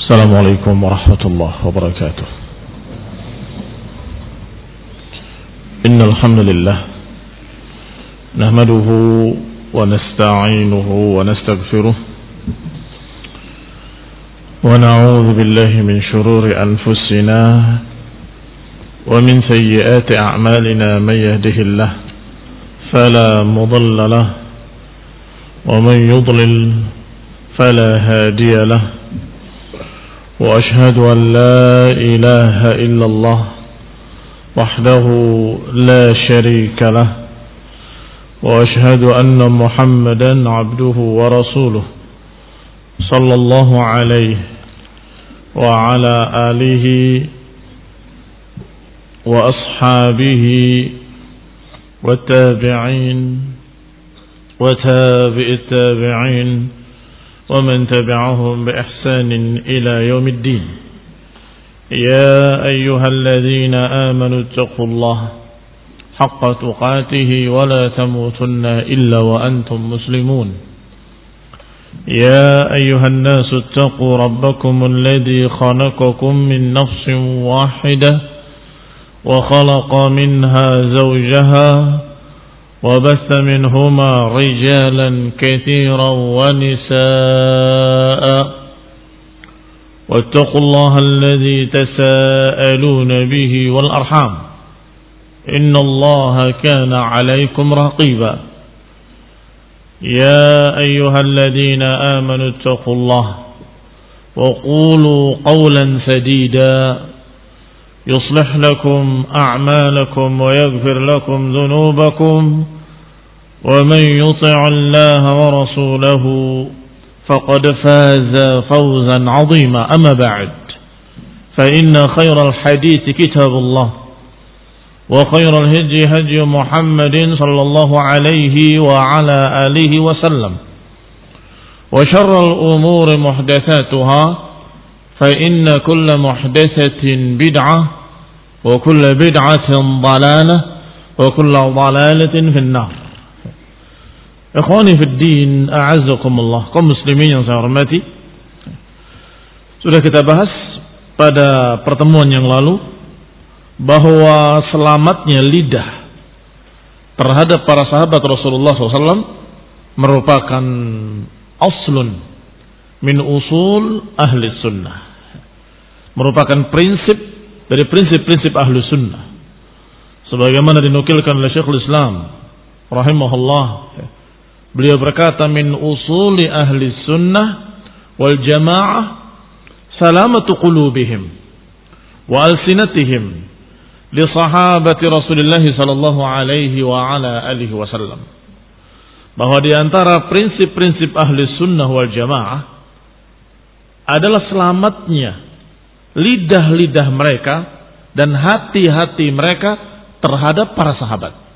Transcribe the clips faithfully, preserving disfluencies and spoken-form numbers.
السلام عليكم ورحمة الله وبركاته. إن الحمد لله نحمده ونستعينه ونستغفره ونعوذ بالله من شرور أنفسنا ومن سيئات أعمالنا. من يهده الله فلا مضل له ومن يضلل فلا هادي له، وأشهد أن لا إله إلا الله وحده لا شريك له، وأشهد أن محمدا عبده ورسوله صلى الله عليه وعلى آله وأصحابه والتابعين وتابع التابعين ومن تبعهم بإحسان إلى يوم الدين. يا أيها الذين آمنوا اتقوا الله حق تقاته ولا تموتن إلا وأنتم مسلمون. يا أيها الناس اتقوا ربكم الذي خلقكم من نفس واحدة وخلق منها زوجها وبث منهما رجالا كثيرا ونساء، واتقوا الله الذي تساءلون به والأرحام إن الله كان عليكم رقيبا. يا أيها الذين آمنوا اتقوا الله وقولوا قولا سديدا يصلح لكم أعمالكم ويغفر لكم ذنوبكم، ومن يطع الله ورسوله فقد فاز فوزا عظيما. أما بعد، فإن خير الحديث كتاب الله، وخير الهدي هدي محمد صلى الله عليه وعلى آله وسلم، وشر الأمور محدثاتها، فإن كل محدثة بدعة وكل بدعة ضلالة وكل ضلالة في النار. Ikhwani fid din, a'azzakumullah, kaum muslimin yang saya hormati. Sudah kita bahas pada pertemuan yang lalu bahwa selamatnya lidah terhadap para sahabat Rasulullah shallallahu alaihi wasallam merupakan aslun min usul ahli sunnah, merupakan prinsip dari prinsip-prinsip ahli sunnah, sebagaimana dinukilkan oleh Syekhul Islam rahimahullah. Beliau berkata, min usuli ahli sunnah wal jamaah salamatu qulubihim wa alsinatihim li sahabati Rasulullah sallallahu alaihi wa ala alihi wasallam, bahwa di antara prinsip-prinsip ahli sunnah wal jamaah adalah selamatnya lidah-lidah mereka dan hati-hati mereka terhadap para sahabat.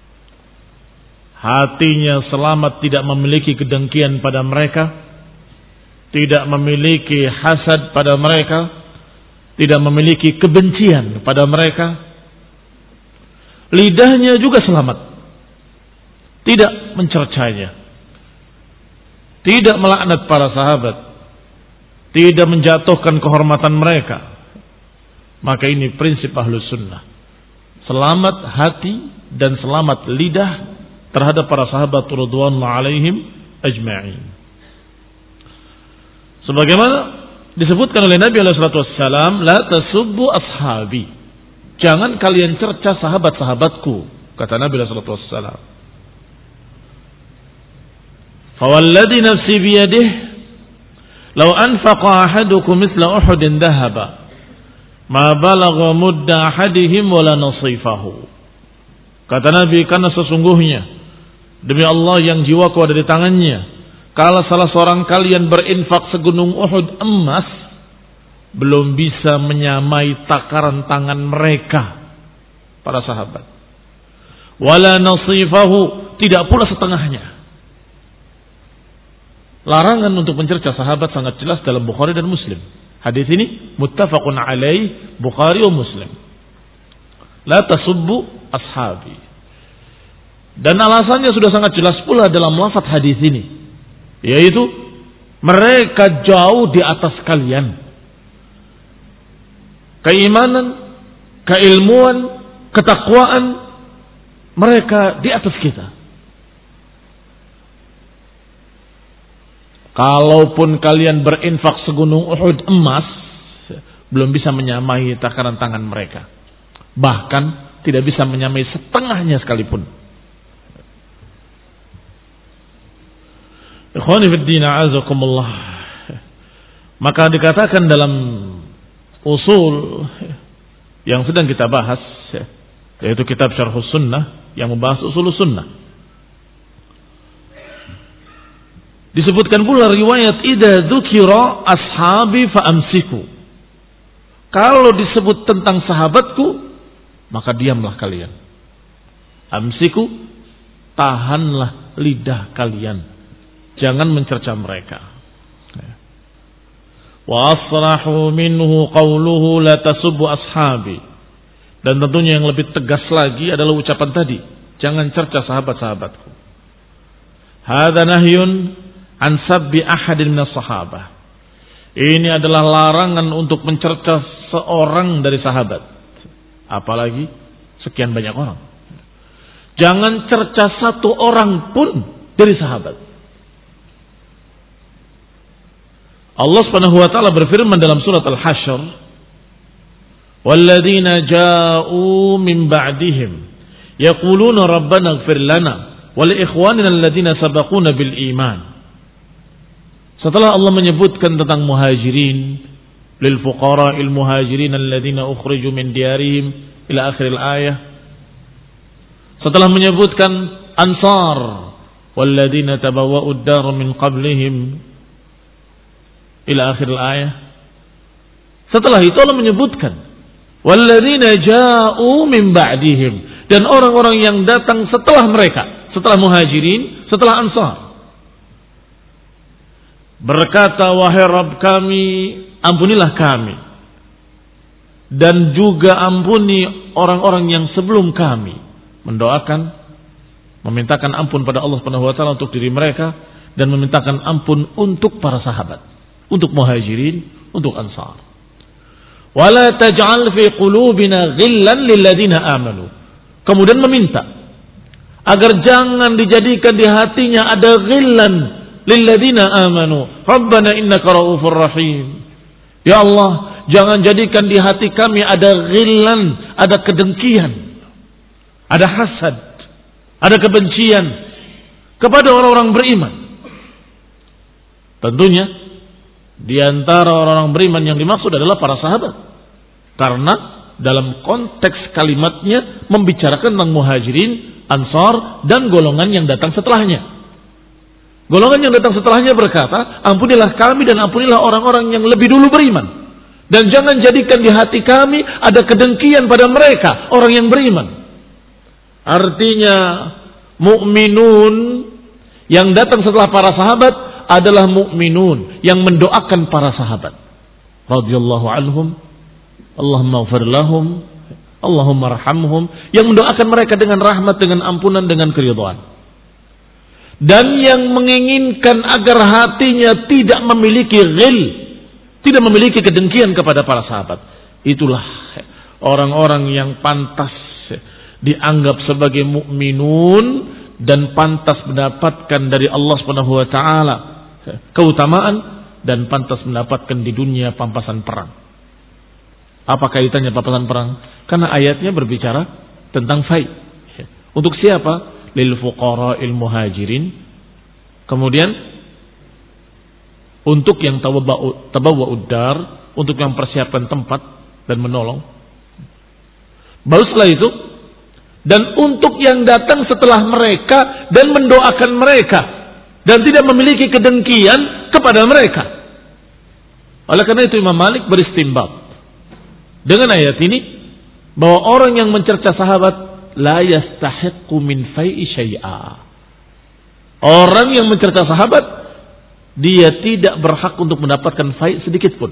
Hatinya selamat, tidak memiliki kedengkian pada mereka, tidak memiliki hasad pada mereka, tidak memiliki kebencian pada mereka. Lidahnya juga selamat, tidak mencercanya, tidak melaknat para sahabat, tidak menjatuhkan kehormatan mereka. Maka ini prinsip ahlus sunnah, selamat hati dan selamat lidah terhadap para sahabat radhiyallahu alaihim ajma'in. Sebagaimana disebutkan oleh Nabi alaihi salatu wassalam, la tasubbu ashabi, jangan kalian cerca sahabat-sahabatku, kata Nabi alaihi salatu wassalam. Fawalladhi nafsi biyadihi law anfaqa ahadukum mithla uhudin dhahaba ma balagha mudda ahadihim wala nasifahu. Kata Nabi, karena sesungguhnya demi Allah yang jiwaku ada di tangannya, kalau salah seorang kalian berinfak segunung Uhud emas, belum bisa menyamai takaran tangan mereka, para sahabat. Wala nasifahu, tidak pula setengahnya. Larangan untuk mencerca sahabat sangat jelas dalam Bukhari dan Muslim. Hadis ini muttafaqun alaih, Bukhari wa Muslim. La tasubbu ashabi. Dan alasannya sudah sangat jelas pula dalam lafaz hadis ini, yaitu mereka jauh di atas kalian. keimanan, keilmuan, ketakwaan, mereka di atas kita. Kalaupun kalian berinfak segunung Uhud emas, belum bisa menyamai takaran tangan mereka. Bahkan tidak bisa menyamai setengahnya sekalipun. Ikhwani fid din, a'azakumullah. Maka dikatakan dalam usul yang sedang kita bahas, yaitu kitab Syarhus Sunnah yang membahas usul sunnah, disebutkan pula riwayat idza dzukira ashabi fa amsiku. Kalau disebut tentang sahabatku, maka diamlah kalian. Amsiku, tahanlah lidah kalian. Jangan mencerca mereka. Wa asrahu minhu qawluhu la tasubbu ashabi. Dan tentunya yang lebih tegas lagi adalah ucapan tadi, jangan cerca sahabat-sahabatku. Hadza nahyun an sabbi ahadin minas sahabah. Ini adalah larangan untuk mencerca seorang dari sahabat, apalagi sekian banyak orang. Jangan cerca satu orang pun dari sahabat. Allah Subhanahu wa taala berfirman dalam surat Al-Hasyr, "Walladzina ja'u min ba'dihim yaquluna rabbana ighfir lana wa li ikhwanina alladzina sabaquna bil iman." Setelah Allah menyebutkan tentang muhajirin, lil fuqara'il muhajirin alladzina ukhriju min diyarihim ila akhir al-ayah. Setelah menyebutkan ansar, walladzina tabawwa'ud dar min qablihim ila akhir al-ayah. Setelah itu Allah menyebutkan walladzina ja'u min ba'dihim, dan orang-orang yang datang setelah mereka, setelah muhajirin, setelah ansar, berkata, wahai Rabb kami, ampunilah kami, dan juga ampuni orang-orang yang sebelum kami. Mendoakan, memintakan ampun pada Allah Subhanahu wa taala untuk diri mereka, dan memintakan ampun untuk para sahabat, untuk muhajirin, untuk ansar. Wala taj'al fi qulubina ghillan lil ladzina amanu. Kemudian meminta agar jangan dijadikan di hatinya ada ghillan lil ladzina amanu. Rabbana innaka raufur rahim. Ya Allah, jangan jadikan di hati kami ada ghillan, ada kedengkian, ada hasad, ada kebencian kepada orang-orang beriman. Tentunya di antara orang-orang beriman yang dimaksud adalah para sahabat, karena dalam konteks kalimatnya membicarakan tentang muhajirin, ansar, dan golongan yang datang setelahnya. Golongan yang datang setelahnya berkata, ampunilah kami dan ampunilah orang-orang yang lebih dulu beriman, dan jangan jadikan di hati kami ada kedengkian pada mereka, orang yang beriman. Artinya mukminun yang datang setelah para sahabat adalah mukminun yang mendoakan para sahabat radhiyallahu anhum, Allahumma ighfir lahum, Allahumma arhamhum, yang mendoakan mereka dengan rahmat, dengan ampunan, dengan keridhaan, dan yang menginginkan agar hatinya tidak memiliki ghil, tidak memiliki kedengkian kepada para sahabat. Itulah orang-orang yang pantas dianggap sebagai mukminun dan pantas mendapatkan dari Allah Subhanahu wa taala keutamaan dan pantas mendapatkan di dunia pampasan perang. Apa kaitannya pampasan perang? Karena ayatnya berbicara tentang fai. Untuk siapa? Lil fuqara'il muhajirin. Kemudian untuk yang tabawwa'ud dar, untuk yang persiapkan tempat dan menolong. Baru setelah itu, dan untuk yang datang setelah mereka dan mendoakan mereka dan tidak memiliki kedengkian kepada mereka. Oleh karena itu Imam Malik beristinbat dengan ayat ini bahwa orang yang mencerca sahabat la yastahiqqu min fai'i syai'a. Orang yang mencerca sahabat dia tidak berhak untuk mendapatkan fai' sedikit pun.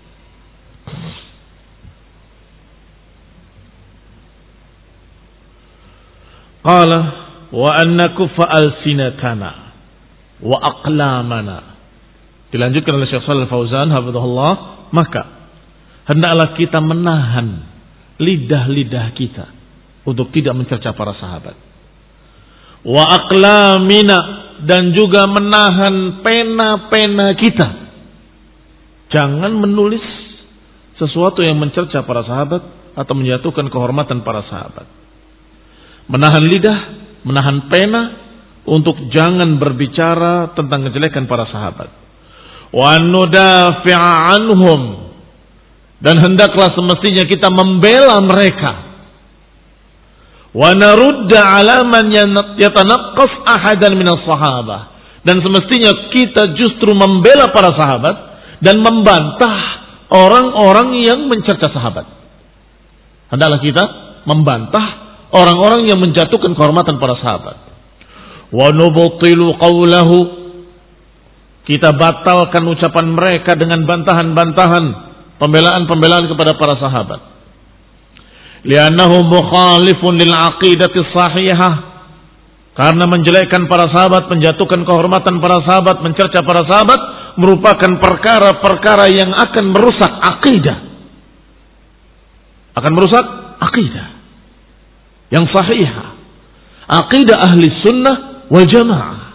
Qala wa an nakuffa alsinatana wa aqlamana. Dilanjutkan oleh Syekh Shalal Fauzan hafizahullah, maka hendaklah kita menahan lidah-lidah kita untuk tidak mencerca para sahabat. Wa aqlamina, dan juga menahan pena-pena kita. Jangan menulis sesuatu yang mencerca para sahabat atau menjatuhkan kehormatan para sahabat. Menahan lidah, menahan pena untuk jangan berbicara tentang kejelekan para sahabat. Wa nudafi'a anhum, dan hendaklah semestinya kita membela mereka. Wa narudda 'ala man yatanaqqas ahadan minas sahabah, dan semestinya kita justru membela para sahabat dan membantah orang-orang yang mencerca sahabat. Hendaklah kita membantah orang-orang yang menjatuhkan kehormatan para sahabat. Wa nubtilu qawlahu, kita batalkan ucapan mereka dengan bantahan-bantahan, pembelaan-pembelaan kepada para sahabat. Li'annahu mukhalifun lil aqidati sahihah, karena menjelekkan para sahabat, menjatuhkan kehormatan para sahabat, mencerca para sahabat merupakan perkara-perkara yang akan merusak akidah. Akan merusak akidah yang sahihah, akidah ahli sunnah wal jamaah.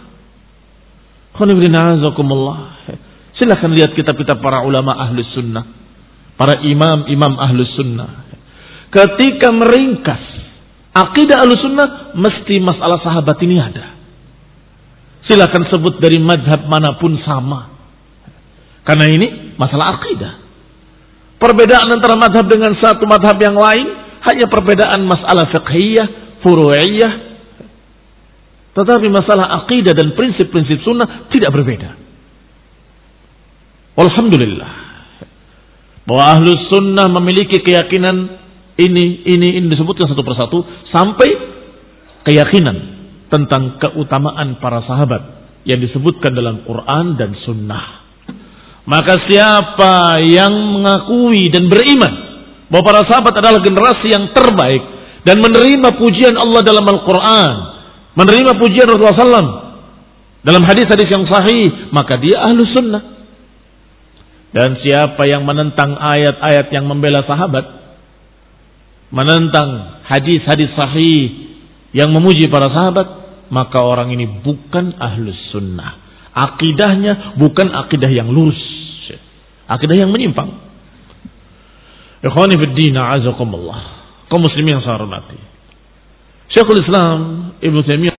Silakan lihat kitab-kitab para ulama ahli sunnah, para imam-imam ahli sunnah. Ketika meringkas akidah ahli sunnah, mesti masalah sahabat ini ada. Silakan sebut dari madhab manapun sama, karena ini masalah akidah. Perbedaan antara madhab dengan satu madhab yang lain hanya perbedaan masalah fiqhiyah, furu'iyah. Tetapi masalah akidah dan prinsip-prinsip sunnah tidak berbeda. Alhamdulillah bahwa ahlus sunnah memiliki keyakinan ini, ini, ini disebutkan satu persatu sampai keyakinan tentang keutamaan para sahabat yang disebutkan dalam Quran dan sunnah. Maka siapa yang mengakui dan beriman bahwa para sahabat adalah generasi yang terbaik dan menerima pujian Allah dalam Al-Quran, menerima pujian Rasulullah sallallahu alaihi wasallam dalam hadis-hadis yang sahih, maka dia ahlu sunnah. Dan siapa yang menentang ayat-ayat yang membela sahabat, menentang hadis-hadis sahih yang memuji para sahabat, maka orang ini bukan ahlu sunnah. Akidahnya bukan akidah yang lurus, akidah yang menyimpang. Ikhwani fid din, a'azakumullah. Kaum muslimin yang saya hormati, Syekhul Islam Ibnu Taimiyah